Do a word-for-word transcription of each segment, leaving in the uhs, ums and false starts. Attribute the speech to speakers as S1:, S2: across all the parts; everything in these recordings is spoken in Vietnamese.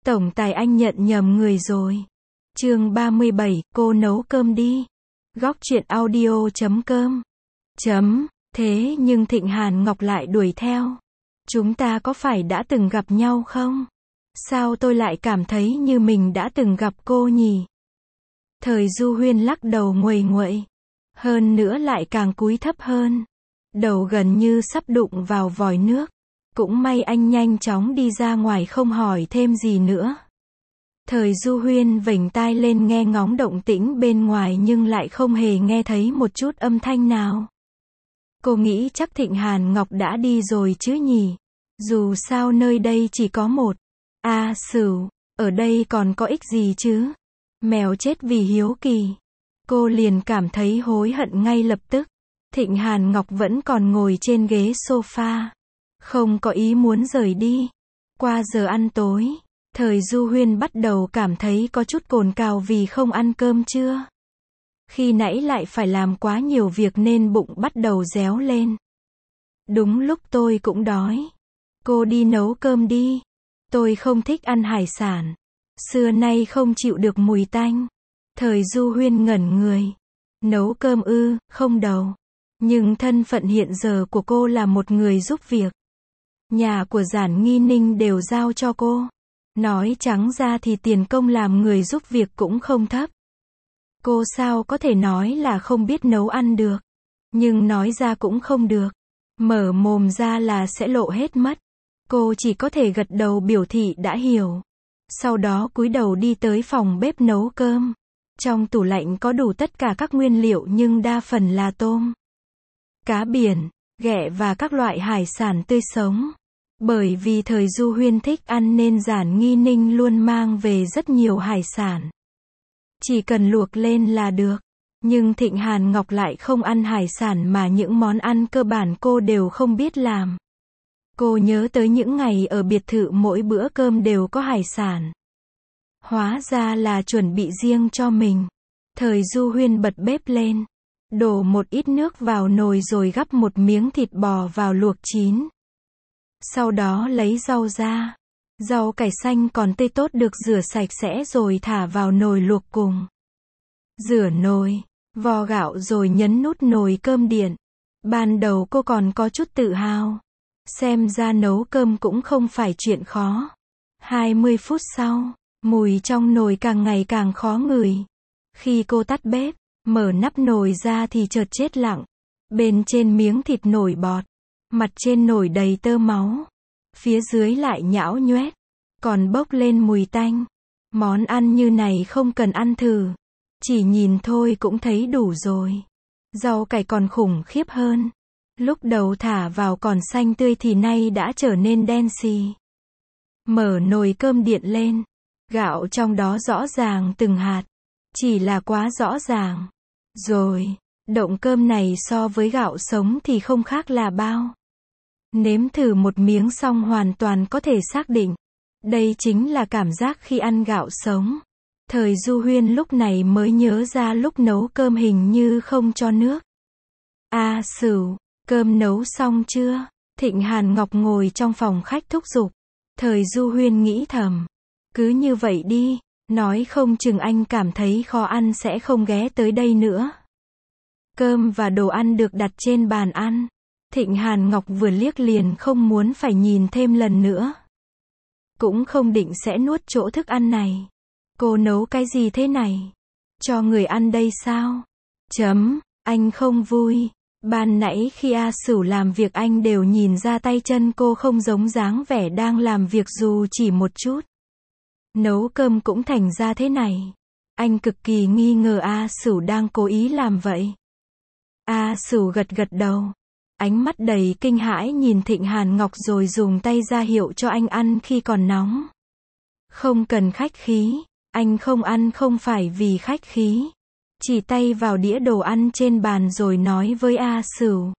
S1: Tổng tài anh nhận nhầm người rồi. Chương ba mươi bảy, cô nấu cơm đi. Góc truyện audio chấm com. Chấm, thế nhưng Thịnh Hàn Ngọc lại đuổi theo. Chúng ta có phải đã từng gặp nhau không? Sao tôi lại cảm thấy như mình đã từng gặp cô nhỉ? Thời Du Huyên lắc đầu nguầy nguậy. Hơn nữa lại càng cúi thấp hơn. Đầu gần như sắp đụng vào vòi nước. Cũng may anh nhanh chóng đi ra ngoài không hỏi thêm gì nữa. Thời Du Huyên vểnh tai lên nghe ngóng động tĩnh bên ngoài nhưng lại không hề nghe thấy một chút âm thanh nào. Cô nghĩ chắc Thịnh Hàn Ngọc đã đi rồi chứ nhỉ? Dù sao nơi đây chỉ có một. A Sửu, ở đây còn có ích gì chứ? Mèo chết vì hiếu kỳ. Cô liền cảm thấy hối hận ngay lập tức. Thịnh Hàn Ngọc vẫn còn ngồi trên ghế sofa. Không có ý muốn rời đi. Qua giờ ăn tối, Thời Du Huyên bắt đầu cảm thấy có chút cồn cào vì không ăn cơm trưa. Khi nãy lại phải làm quá nhiều việc nên bụng bắt đầu réo lên. Đúng lúc tôi cũng đói. Cô đi nấu cơm đi. Tôi không thích ăn hải sản. Xưa nay không chịu được mùi tanh. Thời Du Huyên ngẩn người. Nấu cơm ư, không đâu. Nhưng thân phận hiện giờ của cô là một người giúp việc. Nhà của Giản Nghi Ninh đều giao cho cô. Nói trắng ra thì tiền công làm người giúp việc cũng không thấp. Cô sao có thể nói là không biết nấu ăn được. Nhưng nói ra cũng không được. Mở mồm ra là sẽ lộ hết mất. Cô chỉ có thể gật đầu biểu thị đã hiểu. Sau đó cúi đầu đi tới phòng bếp nấu cơm. Trong tủ lạnh có đủ tất cả các nguyên liệu nhưng đa phần là tôm, cá biển, ghẹ và các loại hải sản tươi sống. Bởi vì Thời Du Huyên thích ăn nên Giản Nghi Ninh luôn mang về rất nhiều hải sản. Chỉ cần luộc lên là được. Nhưng Thịnh Hàn Ngọc lại không ăn hải sản mà những món ăn cơ bản cô đều không biết làm. Cô nhớ tới những ngày ở biệt thự mỗi bữa cơm đều có hải sản. Hóa ra là chuẩn bị riêng cho mình. Thời Du Huyên bật bếp lên. Đổ một ít nước vào nồi rồi gắp một miếng thịt bò vào luộc chín. Sau đó lấy rau ra. Rau cải xanh còn tươi tốt được rửa sạch sẽ rồi thả vào nồi luộc cùng. Rửa nồi, vo gạo rồi nhấn nút nồi cơm điện. Ban đầu cô còn có chút tự hào. Xem ra nấu cơm cũng không phải chuyện khó. hai mươi phút sau, mùi trong nồi càng ngày càng khó ngửi. Khi cô tắt bếp, mở nắp nồi ra thì chợt chết lặng. Bên trên miếng thịt nổi bọt. Mặt trên nổi đầy tơ máu. Phía dưới lại nhão nhoét. Còn bốc lên mùi tanh. Món ăn như này không cần ăn thử. Chỉ nhìn thôi cũng thấy đủ rồi. Rau cải còn khủng khiếp hơn. Lúc đầu thả vào còn xanh tươi thì nay đã trở nên đen xì. Mở nồi cơm điện lên. Gạo trong đó rõ ràng từng hạt. Chỉ là quá rõ ràng. Rồi, động cơm này so với gạo sống thì không khác là bao. Nếm thử một miếng xong hoàn toàn có thể xác định. Đây chính là cảm giác khi ăn gạo sống. Thời Du Huyên lúc này mới nhớ ra lúc nấu cơm hình như không cho nước. A Sửu, cơm nấu xong chưa? Thịnh Hàn Ngọc ngồi trong phòng khách thúc giục. Thời Du Huyên nghĩ thầm. Cứ như vậy đi, nói không chừng anh cảm thấy khó ăn sẽ không ghé tới đây nữa. Cơm và đồ ăn được đặt trên bàn ăn. Thịnh Hàn Ngọc vừa liếc liền không muốn phải nhìn thêm lần nữa. Cũng không định sẽ nuốt chỗ thức ăn này. Cô nấu cái gì thế này? Cho người ăn đây sao? Chấm, anh không vui. Ban nãy khi A Sửu làm việc anh đều nhìn ra tay chân cô không giống dáng vẻ đang làm việc dù chỉ một chút. Nấu cơm cũng thành ra thế này. Anh cực kỳ nghi ngờ A Sửu đang cố ý làm vậy. A Sửu gật gật đầu. Ánh mắt đầy kinh hãi nhìn Thịnh Hàn Ngọc rồi dùng tay ra hiệu cho anh ăn khi còn nóng. Không cần khách khí. Anh không ăn không phải vì khách khí. Chỉ tay vào đĩa đồ ăn trên bàn rồi nói với A Sửu.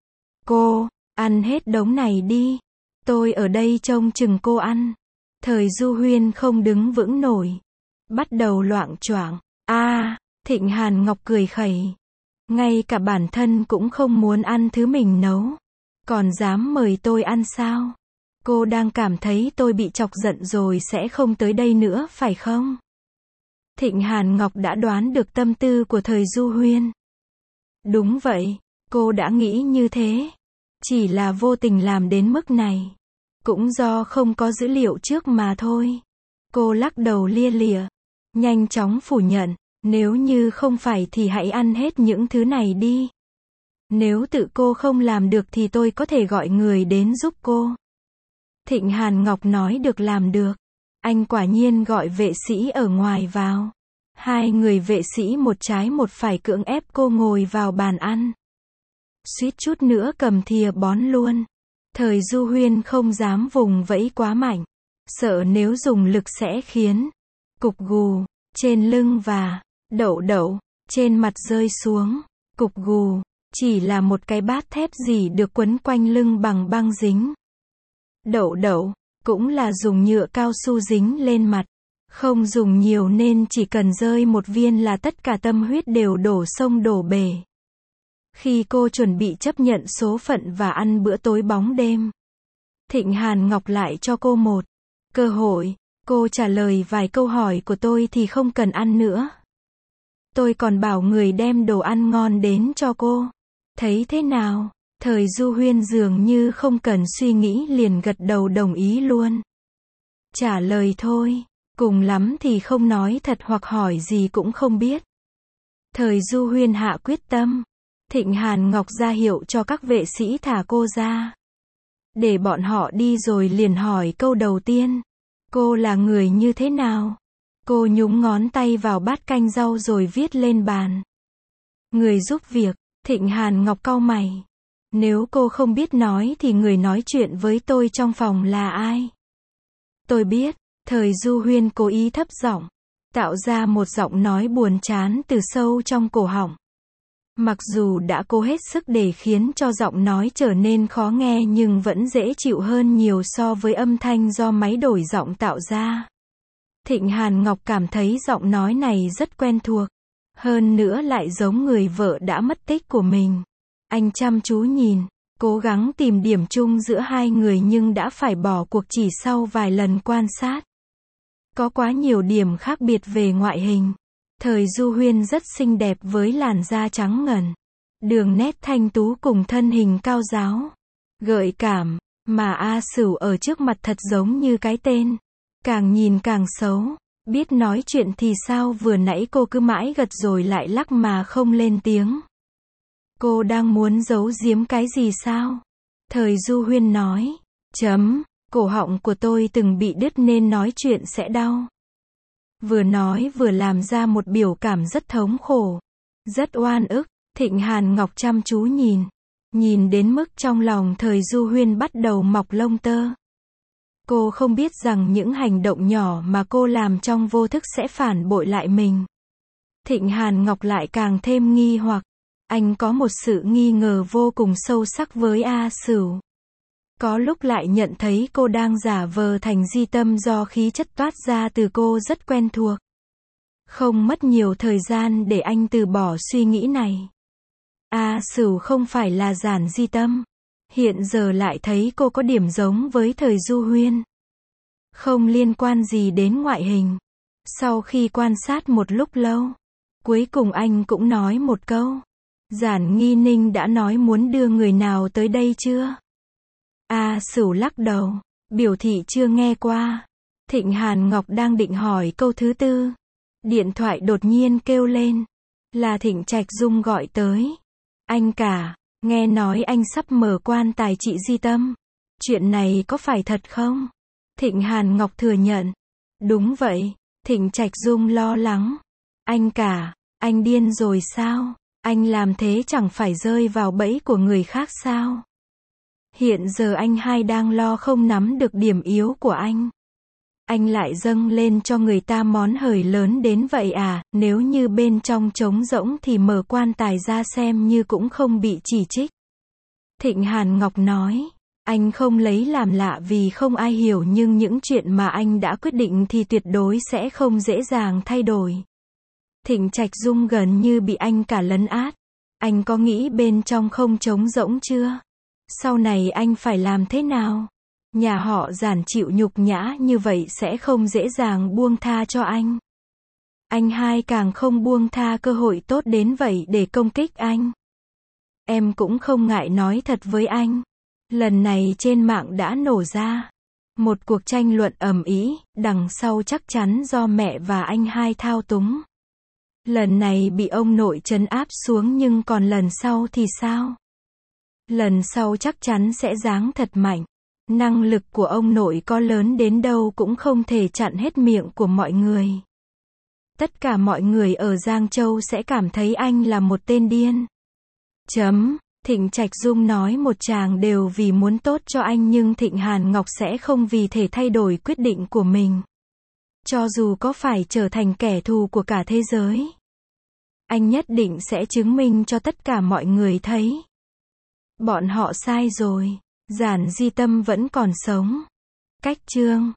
S1: Cô, ăn hết đống này đi. Tôi ở đây trông chừng cô ăn. Thời Du Huyên không đứng vững nổi. Bắt đầu loạng choạng. A, Thịnh Hàn Ngọc cười khẩy. Ngay cả bản thân cũng không muốn ăn thứ mình nấu. Còn dám mời tôi ăn sao? Cô đang cảm thấy tôi bị chọc giận rồi sẽ không tới đây nữa phải không? Thịnh Hàn Ngọc đã đoán được tâm tư của Thời Du Huyên. Đúng vậy, cô đã nghĩ như thế. Chỉ là vô tình làm đến mức này. Cũng do không có dữ liệu trước mà thôi. Cô lắc đầu lia lịa. Nhanh chóng phủ nhận. Nếu như không phải thì hãy ăn hết những thứ này đi. Nếu tự cô không làm được thì tôi có thể gọi người đến giúp cô. Thịnh Hàn Ngọc nói được làm được. Anh quả nhiên gọi vệ sĩ ở ngoài vào. Hai người vệ sĩ một trái một phải cưỡng ép cô ngồi vào bàn ăn. Suýt chút nữa cầm thìa bón luôn. Thời Du Huyên không dám vùng vẫy quá mạnh. Sợ nếu dùng lực sẽ khiến cục gù trên lưng và đậu đậu trên mặt rơi xuống. Cục gù chỉ là một cái bát thép gì được quấn quanh lưng bằng băng dính. Đậu đậu cũng là dùng nhựa cao su dính lên mặt. Không dùng nhiều nên chỉ cần rơi một viên là tất cả tâm huyết đều đổ sông đổ bể. Khi cô chuẩn bị chấp nhận số phận và ăn bữa tối bóng đêm, Thịnh Hàn Ngọc lại cho cô một cơ hội. Cô trả lời vài câu hỏi của tôi thì không cần ăn nữa. Tôi còn bảo người đem đồ ăn ngon đến cho cô. Thấy thế nào? Thời Du Huyên dường như không cần suy nghĩ liền gật đầu đồng ý luôn. Trả lời thôi. Cùng lắm thì không nói thật hoặc hỏi gì cũng không biết. Thời Du Huyên hạ quyết tâm. Thịnh Hàn Ngọc ra hiệu cho các vệ sĩ thả cô ra. Để bọn họ đi rồi liền hỏi câu đầu tiên. Cô là người như thế nào? Cô nhúng ngón tay vào bát canh rau rồi viết lên bàn. Người giúp việc. Thịnh Hàn Ngọc cau mày. Nếu cô không biết nói thì người nói chuyện với tôi trong phòng là ai? Tôi biết. Thời Du Huyên cố ý thấp giọng, tạo ra một giọng nói buồn chán từ sâu trong cổ họng. Mặc dù đã cố hết sức để khiến cho giọng nói trở nên khó nghe nhưng vẫn dễ chịu hơn nhiều so với âm thanh do máy đổi giọng tạo ra. Thịnh Hàn Ngọc cảm thấy giọng nói này rất quen thuộc. Hơn nữa lại giống người vợ đã mất tích của mình. Anh chăm chú nhìn, cố gắng tìm điểm chung giữa hai người nhưng đã phải bỏ cuộc chỉ sau vài lần quan sát. Có quá nhiều điểm khác biệt về ngoại hình. Thời Du Huyên rất xinh đẹp với làn da trắng ngần, đường nét thanh tú cùng thân hình cao ráo, gợi cảm, mà A Sửu ở trước mặt thật giống như cái tên. Càng nhìn càng xấu. Biết nói chuyện thì sao vừa nãy cô cứ mãi gật rồi lại lắc mà không lên tiếng. Cô đang muốn giấu giếm cái gì sao? Thời Du Huyên nói. Chấm. Cổ họng của tôi từng bị đứt nên nói chuyện sẽ đau. Vừa nói vừa làm ra một biểu cảm rất thống khổ. Rất oan ức. Thịnh Hàn Ngọc chăm chú nhìn. Nhìn đến mức trong lòng Thời Du Huyên bắt đầu mọc lông tơ. Cô không biết rằng những hành động nhỏ mà cô làm trong vô thức sẽ phản bội lại mình. Thịnh Hàn Ngọc lại càng thêm nghi hoặc. Anh có một sự nghi ngờ vô cùng sâu sắc với A Sửu. Có lúc lại nhận thấy cô đang giả vờ thành Di Tâm do khí chất toát ra từ cô rất quen thuộc. Không mất nhiều thời gian để anh từ bỏ suy nghĩ này. A Sửu không phải là giản Di Tâm. Hiện giờ lại thấy cô có điểm giống với Thời Du Huyên. Không liên quan gì đến ngoại hình. Sau khi quan sát một lúc lâu, cuối cùng anh cũng nói một câu. Giản Nghi Ninh đã nói muốn đưa người nào tới đây chưa? A Sửu lắc đầu, biểu thị chưa nghe qua. Thịnh Hàn Ngọc đang định hỏi câu thứ tư. Điện thoại đột nhiên kêu lên. Là Thịnh Trạch Dung gọi tới. Anh cả, nghe nói anh sắp mở quan tài chị Di Tâm. Chuyện này có phải thật không? Thịnh Hàn Ngọc thừa nhận. Đúng vậy. Thịnh Trạch Dung lo lắng. Anh cả, anh điên rồi sao? Anh làm thế chẳng phải rơi vào bẫy của người khác sao? Hiện giờ anh hai đang lo không nắm được điểm yếu của anh. Anh lại dâng lên cho người ta món hời lớn đến vậy à? Nếu như bên trong trống rỗng thì mở quan tài ra xem như cũng không bị chỉ trích. Thịnh Hàn Ngọc nói. Anh không lấy làm lạ vì không ai hiểu nhưng những chuyện mà anh đã quyết định thì tuyệt đối sẽ không dễ dàng thay đổi. Thịnh Trạch Dung gần như bị anh cả lấn át. Anh có nghĩ bên trong không trống rỗng chưa? Sau này anh phải làm thế nào? Nhà họ Giản chịu nhục nhã như vậy sẽ không dễ dàng buông tha cho anh. Anh hai càng không buông tha cơ hội tốt đến vậy để công kích anh. Em cũng không ngại nói thật với anh. Lần này trên mạng đã nổ ra một cuộc tranh luận ầm ĩ, đằng sau chắc chắn do mẹ và anh hai thao túng. Lần này bị ông nội trấn áp xuống nhưng còn lần sau thì sao? Lần sau chắc chắn sẽ giáng thật mạnh. Năng lực của ông nội có lớn đến đâu cũng không thể chặn hết miệng của mọi người. Tất cả mọi người ở Giang Châu sẽ cảm thấy anh là một tên điên. Chấm. Thịnh Trạch Dung nói một tràng đều vì muốn tốt cho anh nhưng Thịnh Hàn Ngọc sẽ không vì thể thay đổi quyết định của mình. Cho dù có phải trở thành kẻ thù của cả thế giới, anh nhất định sẽ chứng minh cho tất cả mọi người thấy. Bọn họ sai rồi. Giản Di Tâm vẫn còn sống. Cách chương